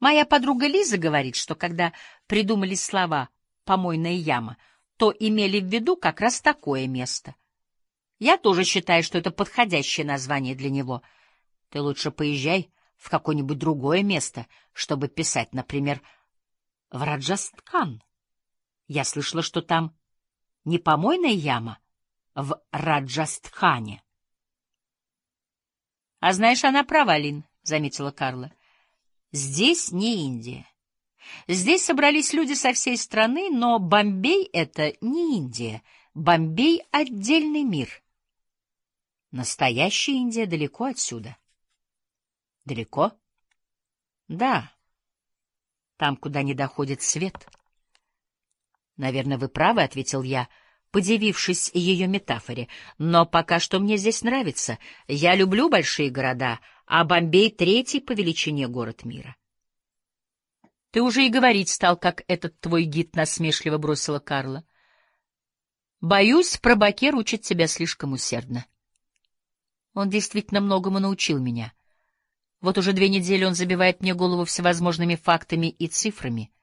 Моя подруга Лиза говорит, что когда придумали слова «помойная яма», то имели в виду как раз такое место. Я тоже считаю, что это подходящее название для него. Ты лучше поезжай в какое-нибудь другое место, чтобы писать, например, в Раджастхан. Я слышала, что там не помойная яма в Раджастхане. — А знаешь, она права, Лин, — заметила Карла. — Здесь не Индия. Здесь собрались люди со всей страны, но Бомбей — это не Индия. Бомбей — отдельный мир. Настоящая Индия далеко отсюда. — Далеко? — Да. Там, куда не доходит свет. — Наверное, вы правы, — ответил я, подивившись ее метафоре. Но пока что мне здесь нравится. Я люблю большие города, а Бомбей — третий по величине город мира. — Ты уже и говорить стал, как этот твой гид, — насмешливо бросила Карла. — Боюсь, пробакер учит тебя слишком усердно. Он действительно многому научил меня. Вот уже 2 недели он забивает мне голову всевозможными фактами и цифрами.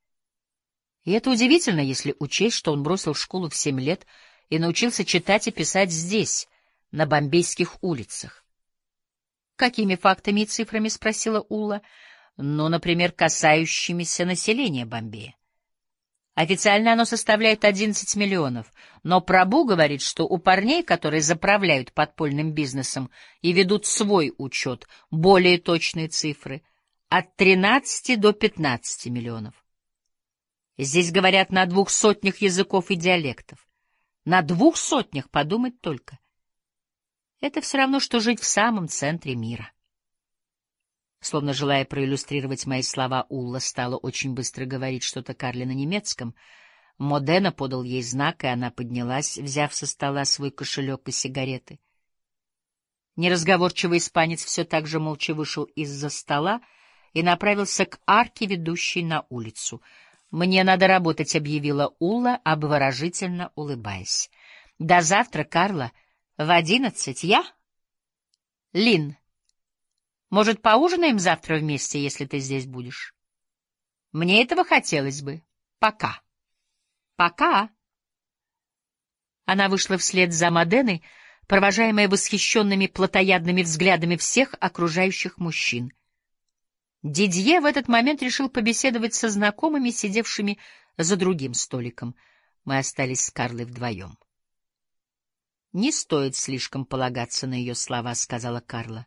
И это удивительно, если учесть, что он бросил школу в 7 лет и научился читать и писать здесь, на бомбейских улицах. — Какими фактами и цифрами? — спросила Улла. — Ну, например, касающимися населения Бомбея. Официально оно составляет 11 миллионов, но Прабу говорит, что у парней, которые заправляют подпольным бизнесом и ведут свой учет, более точные цифры — от 13 до 15 миллионов. Здесь говорят на 200 языков и диалектов. На 200, подумать только. Это все равно, что жить в самом центре мира. Словно желая проиллюстрировать мои слова, Улла стала очень быстро говорить что-то Карле на немецком. Модена подал ей знак, и она поднялась, взяв со стола свой кошелек и сигареты. Неразговорчивый испанец все так же молча вышел из-за стола и направился к арке, ведущей на улицу. «Мне надо работать», — объявила Улла, обворожительно улыбаясь. «До завтра, Карла. В 11. Я?» «Лин, может, поужинаем завтра вместе, если ты здесь будешь?» «Мне этого хотелось бы. Пока». «Пока». Она вышла вслед за Моденой, провожаемая восхищенными плотоядными взглядами всех окружающих мужчин. Дидье в этот момент решил побеседовать со знакомыми, сидевшими за другим столиком. Мы остались с Карлой вдвоем. — Не стоит слишком полагаться на ее слова, — сказала Карла.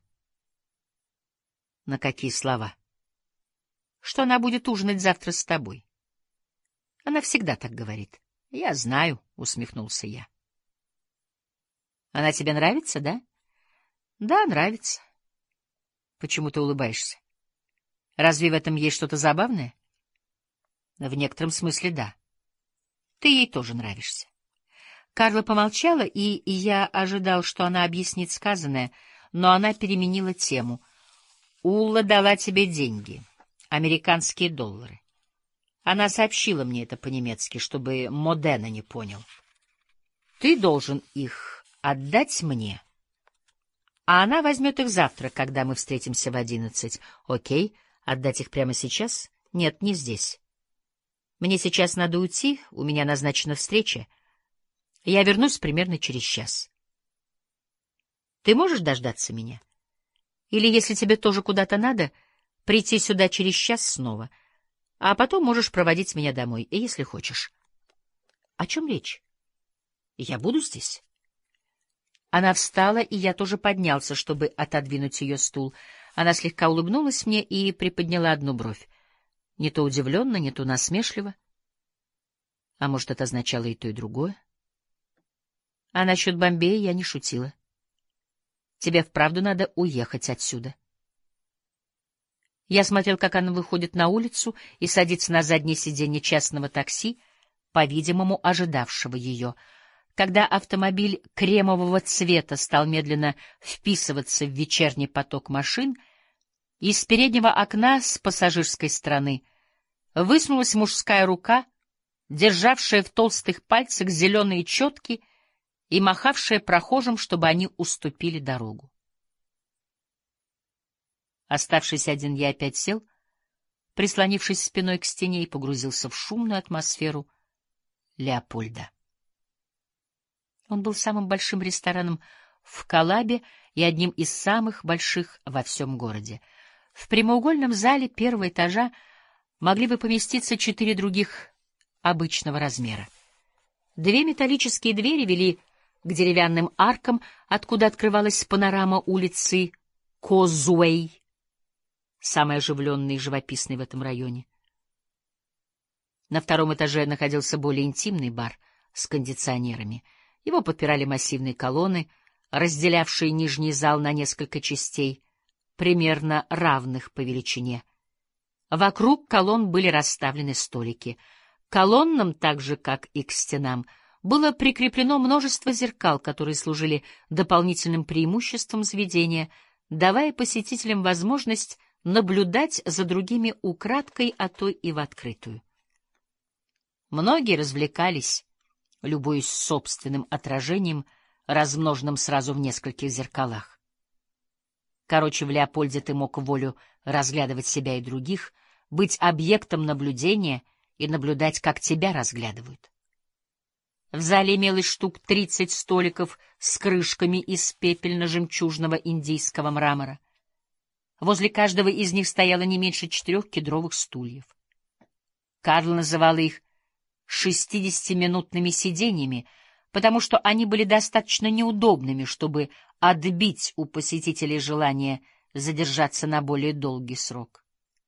— На какие слова? — Что она будет ужинать завтра с тобой. — Она всегда так говорит. — Я знаю, — усмехнулся я. — Она тебе нравится, да? — Да, нравится. — Почему ты улыбаешься? Разве в этом есть что-то забавное? В некотором смысле да. Ты ей тоже нравишься. Карла помолчала, и я ожидал, что она объяснит сказанное, но она переменила тему. Улла дала тебе деньги, американские доллары. Она сообщила мне это по-немецки, чтобы Модена не понял. Ты должен их отдать мне, а она возьмет их завтра, когда мы встретимся в 11. Окей? Отдать их прямо сейчас? Нет, не здесь. Мне сейчас надо уйти, у меня назначена встреча. Я вернусь примерно через час. Ты можешь дождаться меня? Или, если тебе тоже куда-то надо, прийти сюда через час снова, а потом можешь проводить меня домой, если хочешь. О чем речь? Я буду здесь. Она встала, и я тоже поднялся, чтобы отодвинуть ее стул. Она слегка улыбнулась мне и приподняла одну бровь. Не то удивленно, не то насмешливо. А может, это означало и то, и другое? А насчет Бомбея я не шутила. Тебе вправду надо уехать отсюда. Я смотрел, как она выходит на улицу и садится на заднее сиденье частного такси, по-видимому, ожидавшего ее. Когда автомобиль кремового цвета стал медленно вписываться в вечерний поток машин, из переднего окна с пассажирской стороны высунулась мужская рука, державшая в толстых пальцах зеленые четки и махавшая прохожим, чтобы они уступили дорогу. Оставшись один, я опять сел, прислонившись спиной к стене, и погрузился в шумную атмосферу Леопольда. Он был самым большим рестораном в Калабе и одним из самых больших во всем городе. В прямоугольном зале первого этажа могли бы поместиться 4 других обычного размера. 2 металлические двери вели к деревянным аркам, откуда открывалась панорама улицы Козуэй, самой оживленной и живописной в этом районе. На втором этаже находился более интимный бар с кондиционерами. Его подпирали массивные колонны, разделявшие нижний зал на несколько частей, примерно равных по величине. Вокруг колонн были расставлены столики. К колоннам, так же как и к стенам, было прикреплено множество зеркал, которые служили дополнительным преимуществом заведения, давая посетителям возможность наблюдать за другими украдкой, а то и в открытую. Многие развлекались, любуясь собственным отражением, размноженным сразу в нескольких зеркалах. Короче, в Леопольде ты мог волю разглядывать себя и других, быть объектом наблюдения и наблюдать, как тебя разглядывают. В зале имелось штук 30 столиков с крышками из пепельно-жемчужного индийского мрамора. Возле каждого из них стояло не меньше 4 кедровых стульев. Карл называл их 60-минутными сиденьями, потому что они были достаточно неудобными, чтобы отбить у посетителей желание задержаться на более долгий срок.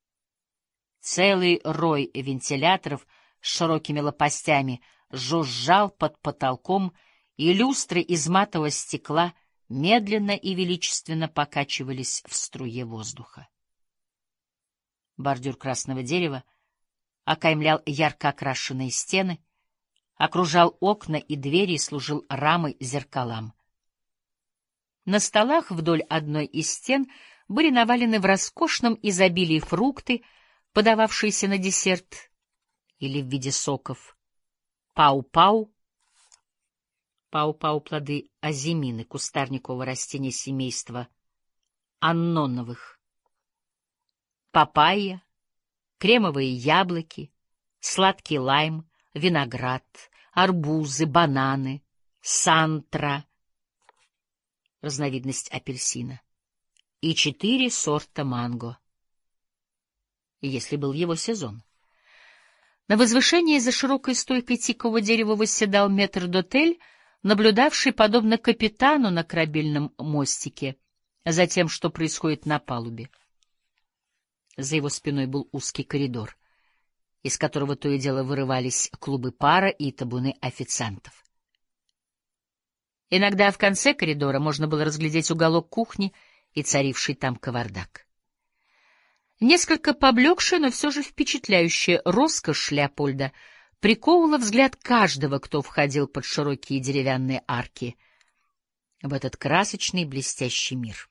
Целый рой вентиляторов с широкими лопастями жужжал под потолком, и люстры из матового стекла медленно и величественно покачивались в струе воздуха. Бордюр красного дерева окаймлял ярко окрашенные стены, окружал окна и двери и служил рамой зеркалам. На столах вдоль одной из стен были навалены в роскошном изобилии фрукты, подававшиеся на десерт или в виде соков. Пау-пау. Пау-пау — плоды азимины, кустарникового растения семейства анноновых. Папайя, кремовые яблоки, сладкий лайм, виноград, арбузы, бананы, сантра, разновидность апельсина, и 4 сорта манго, если был его сезон. На возвышении за широкой стойкой тикового дерева восседал метрдотель, наблюдавший, подобно капитану на корабельном мостике, за тем, что происходит на палубе. За его спиной был узкий коридор, из которого то и дело вырывались клубы пара и табуны официантов. Иногда в конце коридора можно было разглядеть уголок кухни и царивший там кавардак. Несколько поблекшая, но все же впечатляющая роскошь Леопольда приковывала взгляд каждого, кто входил под широкие деревянные арки в этот красочный блестящий мир.